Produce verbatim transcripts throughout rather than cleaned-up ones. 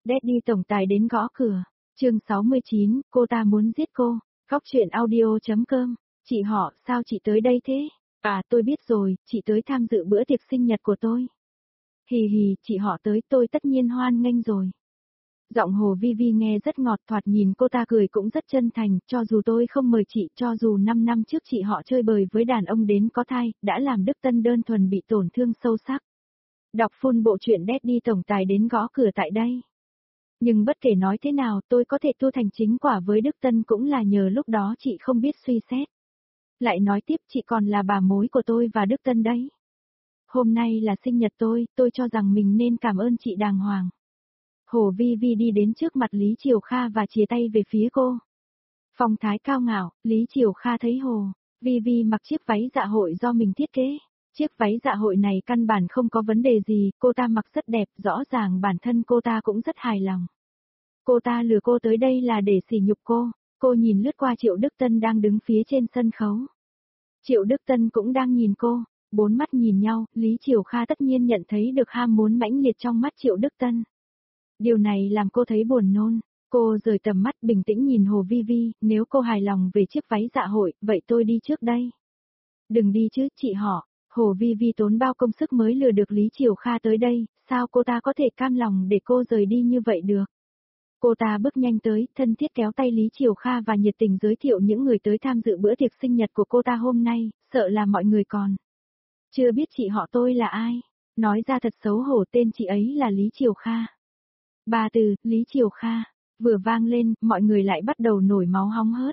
Daddy tổng tài đến gõ cửa. Chương sáu mươi chín, cô ta muốn giết cô. Góc truyện audio.com. Chị họ, sao chị tới đây thế? À, tôi biết rồi, chị tới tham dự bữa tiệc sinh nhật của tôi. Hì hì, chị họ tới, tôi tất nhiên hoan nghênh rồi. Giọng Hồ Vi Vi nghe rất ngọt, thoạt nhìn cô ta cười cũng rất chân thành, cho dù tôi không mời chị, cho dù năm năm trước chị họ chơi bời với đàn ông đến có thai, đã làm Đức Tân đơn thuần bị tổn thương sâu sắc. Đọc full bộ truyện Daddy tổng tài đến gõ cửa tại đây. Nhưng bất kể nói thế nào, tôi có thể tu thành chính quả với Đức Tân cũng là nhờ lúc đó chị không biết suy xét. Lại nói tiếp, chị còn là bà mối của tôi và Đức Tân đấy. Hôm nay là sinh nhật tôi, tôi cho rằng mình nên cảm ơn chị đàng hoàng. Hồ Vi Vi đi đến trước mặt Lý Triều Kha và chìa tay về phía cô. Phong thái cao ngạo, Lý Triều Kha thấy Hồ Vi Vi mặc chiếc váy dạ hội do mình thiết kế. Chiếc váy dạ hội này căn bản không có vấn đề gì, cô ta mặc rất đẹp, rõ ràng bản thân cô ta cũng rất hài lòng. Cô ta lừa cô tới đây là để sỉ nhục cô, cô nhìn lướt qua Triệu Đức Tân đang đứng phía trên sân khấu. Triệu Đức Tân cũng đang nhìn cô, bốn mắt nhìn nhau, Lý Triều Kha tất nhiên nhận thấy được ham muốn mãnh liệt trong mắt Triệu Đức Tân. Điều này làm cô thấy buồn nôn, cô rời tầm mắt bình tĩnh nhìn Hồ Vi Vi, nếu cô hài lòng về chiếc váy dạ hội, vậy tôi đi trước đây. Đừng đi chứ, chị họ. Hồ Vi Vi tốn bao công sức mới lừa được Lý Triều Kha tới đây, sao cô ta có thể cam lòng để cô rời đi như vậy được? Cô ta bước nhanh tới, thân thiết kéo tay Lý Triều Kha và nhiệt tình giới thiệu những người tới tham dự bữa tiệc sinh nhật của cô ta hôm nay, sợ là mọi người còn chưa biết chị họ tôi là ai. Nói ra thật xấu hổ, tên chị ấy là Lý Triều Kha. Ba từ, Lý Triều Kha, vừa vang lên, mọi người lại bắt đầu nổi máu hóng hớt.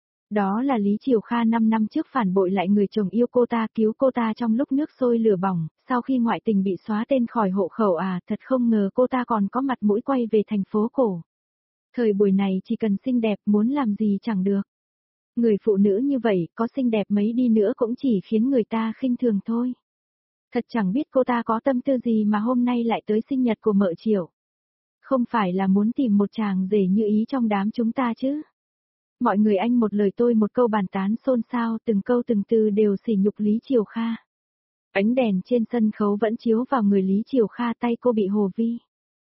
Đó là Lý Triều Kha năm năm trước phản bội lại người chồng yêu cô ta, cứu cô ta trong lúc nước sôi lửa bỏng, sau khi ngoại tình bị xóa tên khỏi hộ khẩu à, thật không ngờ cô ta còn có mặt mũi quay về thành phố cổ. Thời buổi này chỉ cần xinh đẹp muốn làm gì chẳng được. Người phụ nữ như vậy, có xinh đẹp mấy đi nữa cũng chỉ khiến người ta khinh thường thôi. Thật chẳng biết cô ta có tâm tư gì mà hôm nay lại tới sinh nhật của mợ Triệu. Không phải là muốn tìm một chàng rể như ý trong đám chúng ta chứ. Mọi người anh một lời tôi một câu bàn tán xôn xao, từng câu từng từ đều sỉ nhục Lý Triều Kha. Ánh đèn trên sân khấu vẫn chiếu vào người Lý Triều Kha, tay cô bị Hồ Vi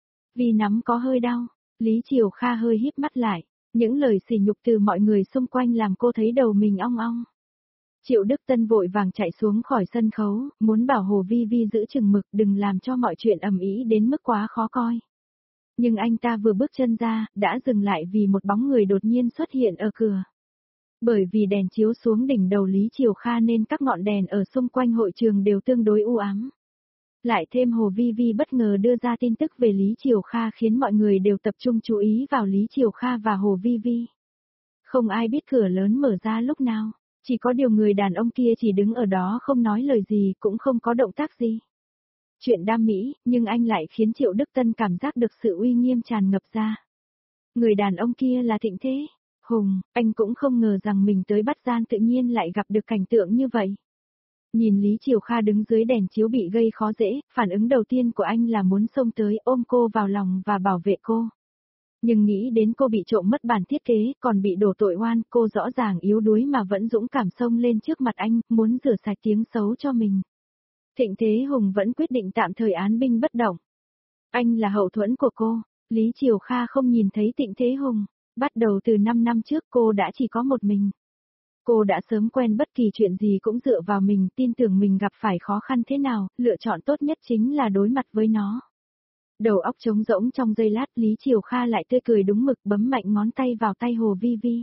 Vi nắm có hơi đau. Lý Triều Kha hơi híp mắt lại, những lời sỉ nhục từ mọi người xung quanh làm cô thấy đầu mình ong ong. Triệu Đức Tân vội vàng chạy xuống khỏi sân khấu, muốn bảo Hồ Vi Vi giữ chừng mực, đừng làm cho mọi chuyện ầm ĩ đến mức quá khó coi. Nhưng anh ta vừa bước chân ra, đã dừng lại vì một bóng người đột nhiên xuất hiện ở cửa. Bởi vì đèn chiếu xuống đỉnh đầu Lý Triều Kha nên các ngọn đèn ở xung quanh hội trường đều tương đối u ám. Lại thêm Hồ Vi Vi bất ngờ đưa ra tin tức về Lý Triều Kha khiến mọi người đều tập trung chú ý vào Lý Triều Kha và Hồ Vi Vi. Không ai biết cửa lớn mở ra lúc nào, chỉ có điều người đàn ông kia chỉ đứng ở đó không nói lời gì, cũng không có động tác gì. Chuyện đam mỹ, nhưng anh lại khiến Triệu Đức Tân cảm giác được sự uy nghiêm tràn ngập ra. Người đàn ông kia là Thịnh Thế Hùng, anh cũng không ngờ rằng mình tới bắt gian tự nhiên lại gặp được cảnh tượng như vậy. Nhìn Lý Triều Kha đứng dưới đèn chiếu bị gây khó dễ, phản ứng đầu tiên của anh là muốn xông tới ôm cô vào lòng và bảo vệ cô. Nhưng nghĩ đến cô bị trộm mất bản thiết kế, còn bị đổ tội oan, cô rõ ràng yếu đuối mà vẫn dũng cảm xông lên trước mặt anh, muốn rửa sạch tiếng xấu cho mình. Thịnh Thế Hùng vẫn quyết định tạm thời án binh bất động. Anh là hậu thuẫn của cô. Lý Triều Kha không nhìn thấy Thịnh Thế Hùng. Bắt đầu từ năm năm trước cô đã chỉ có một mình. Cô đã sớm quen bất kỳ chuyện gì cũng dựa vào mình, tin tưởng mình gặp phải khó khăn thế nào, lựa chọn tốt nhất chính là đối mặt với nó. Đầu óc trống rỗng trong giây lát, Lý Triều Kha lại tươi cười đúng mực, bấm mạnh ngón tay vào tay Hồ Vi Vi.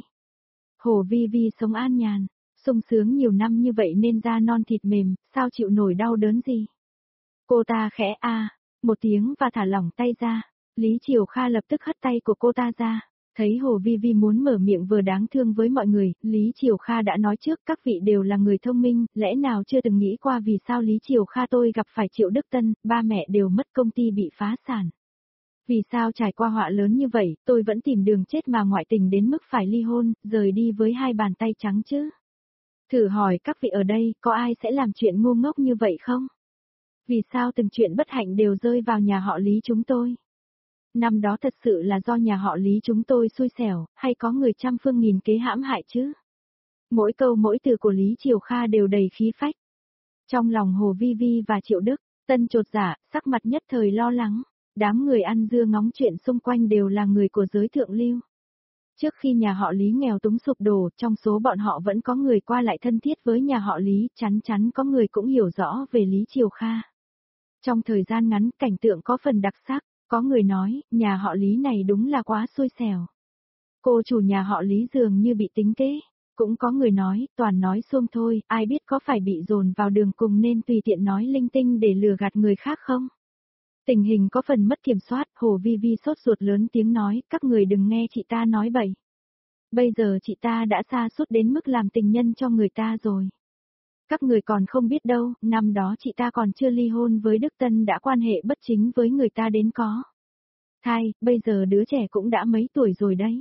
Hồ Vi Vi sống an nhàn, sung sướng nhiều năm như vậy nên da non thịt mềm, sao chịu nổi đau đớn gì. Cô ta khẽ a à, một tiếng và thả lỏng tay ra. Lý Triều Kha lập tức hất tay của cô ta ra. Thấy Hồ Vi Vi muốn mở miệng vừa đáng thương với mọi người, Lý Triều Kha đã nói trước các vị đều là người thông minh, lẽ nào chưa từng nghĩ qua vì sao Lý Triều Kha tôi gặp phải Triệu Đức Tân, ba mẹ đều mất công ty bị phá sản. Vì sao trải qua họa lớn như vậy, tôi vẫn tìm đường chết mà ngoại tình đến mức phải ly hôn, rời đi với hai bàn tay trắng chứ? Thử hỏi các vị ở đây, có ai sẽ làm chuyện ngu ngốc như vậy không? Vì sao từng chuyện bất hạnh đều rơi vào nhà họ Lý chúng tôi? Năm đó thật sự là do nhà họ Lý chúng tôi xui xẻo, hay có người trăm phương nghìn kế hãm hại chứ? Mỗi câu mỗi từ của Lý Triều Kha đều đầy khí phách. Trong lòng Hồ Vi Vi và Triệu Đức Tân chột dạ, sắc mặt nhất thời lo lắng. Đám người ăn dưa ngóng chuyện xung quanh đều là người của giới thượng lưu. Trước khi nhà họ Lý nghèo túng sụp đổ, trong số bọn họ vẫn có người qua lại thân thiết với nhà họ Lý, chắn chắn có người cũng hiểu rõ về Lý Triều Kha. Trong thời gian ngắn, cảnh tượng có phần đặc sắc, có người nói, nhà họ Lý này đúng là quá xui xẻo. Cô chủ nhà họ Lý dường như bị tính kế. Cũng có người nói, toàn nói xuông thôi, ai biết có phải bị dồn vào đường cùng nên tùy tiện nói linh tinh để lừa gạt người khác không? Tình hình có phần mất kiểm soát, Hồ Vi Vi sốt ruột lớn tiếng nói, các người đừng nghe chị ta nói bậy. Bây giờ chị ta đã sa sút đến mức làm tình nhân cho người ta rồi. Các người còn không biết đâu, năm đó chị ta còn chưa ly hôn với Đức Tân đã quan hệ bất chính với người ta đến có. Thai, bây giờ đứa trẻ cũng đã mấy tuổi rồi đấy.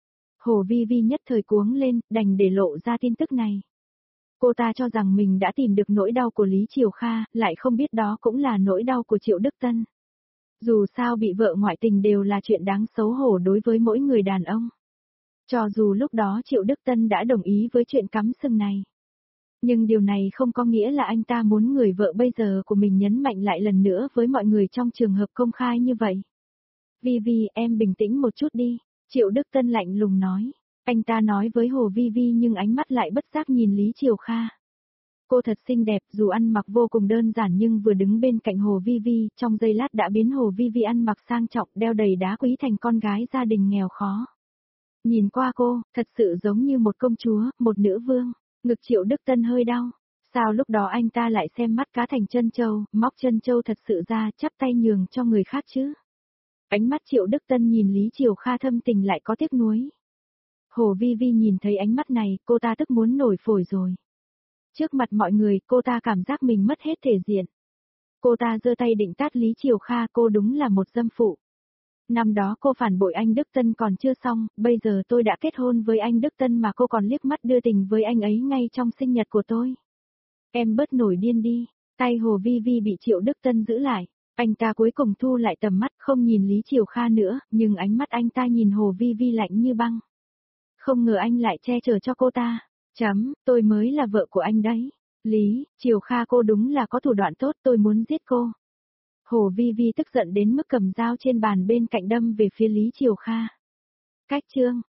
Hồ Vi Vi nhất thời cuống lên, đành để lộ ra tin tức này. Cô ta cho rằng mình đã tìm được nỗi đau của Lý Triều Kha, lại không biết đó cũng là nỗi đau của Triệu Đức Tân. Dù sao bị vợ ngoại tình đều là chuyện đáng xấu hổ đối với mỗi người đàn ông. Cho dù lúc đó Triệu Đức Tân đã đồng ý với chuyện cắm sừng này. Nhưng điều này không có nghĩa là anh ta muốn người vợ bây giờ của mình nhấn mạnh lại lần nữa với mọi người trong trường hợp công khai như vậy. Vi Vi, em bình tĩnh một chút đi, Triệu Đức Tân lạnh lùng nói. Anh ta nói với Hồ Vi Vi nhưng ánh mắt lại bất giác nhìn Lý Triều Kha. Cô thật xinh đẹp, dù ăn mặc vô cùng đơn giản nhưng vừa đứng bên cạnh Hồ Vi Vi, trong giây lát đã biến Hồ Vi Vi ăn mặc sang trọng, đeo đầy đá quý thành con gái gia đình nghèo khó. Nhìn qua cô, thật sự giống như một công chúa, một nữ vương. Ngực Triệu Đức Tân hơi đau. Sao lúc đó anh ta lại xem mắt cá thành chân châu, móc chân châu thật sự ra, chắp tay nhường cho người khác chứ? Ánh mắt Triệu Đức Tân nhìn Lý Triều Kha thâm tình lại có tiếc nuối. Hồ Vi Vi nhìn thấy ánh mắt này, cô ta tức muốn nổi phổi rồi. Trước mặt mọi người, cô ta cảm giác mình mất hết thể diện. Cô ta giơ tay định tát Lý Triều Kha, cô đúng là một dâm phụ. Năm đó cô phản bội anh Đức Tân còn chưa xong, bây giờ tôi đã kết hôn với anh Đức Tân mà cô còn liếc mắt đưa tình với anh ấy ngay trong sinh nhật của tôi. Em bớt nổi điên đi, tay Hồ Vi Vi bị Triệu Đức Tân giữ lại. Anh ta cuối cùng thu lại tầm mắt không nhìn Lý Triều Kha nữa, nhưng ánh mắt anh ta nhìn Hồ Vi Vi lạnh như băng. Không ngờ anh lại che chở cho cô ta. Chấm, tôi mới là vợ của anh đấy. Lý, Triều Kha cô đúng là có thủ đoạn tốt, tôi muốn giết cô. Hồ Vi Vi tức giận đến mức cầm dao trên bàn bên cạnh đâm về phía Lý Triều Kha. Cách chương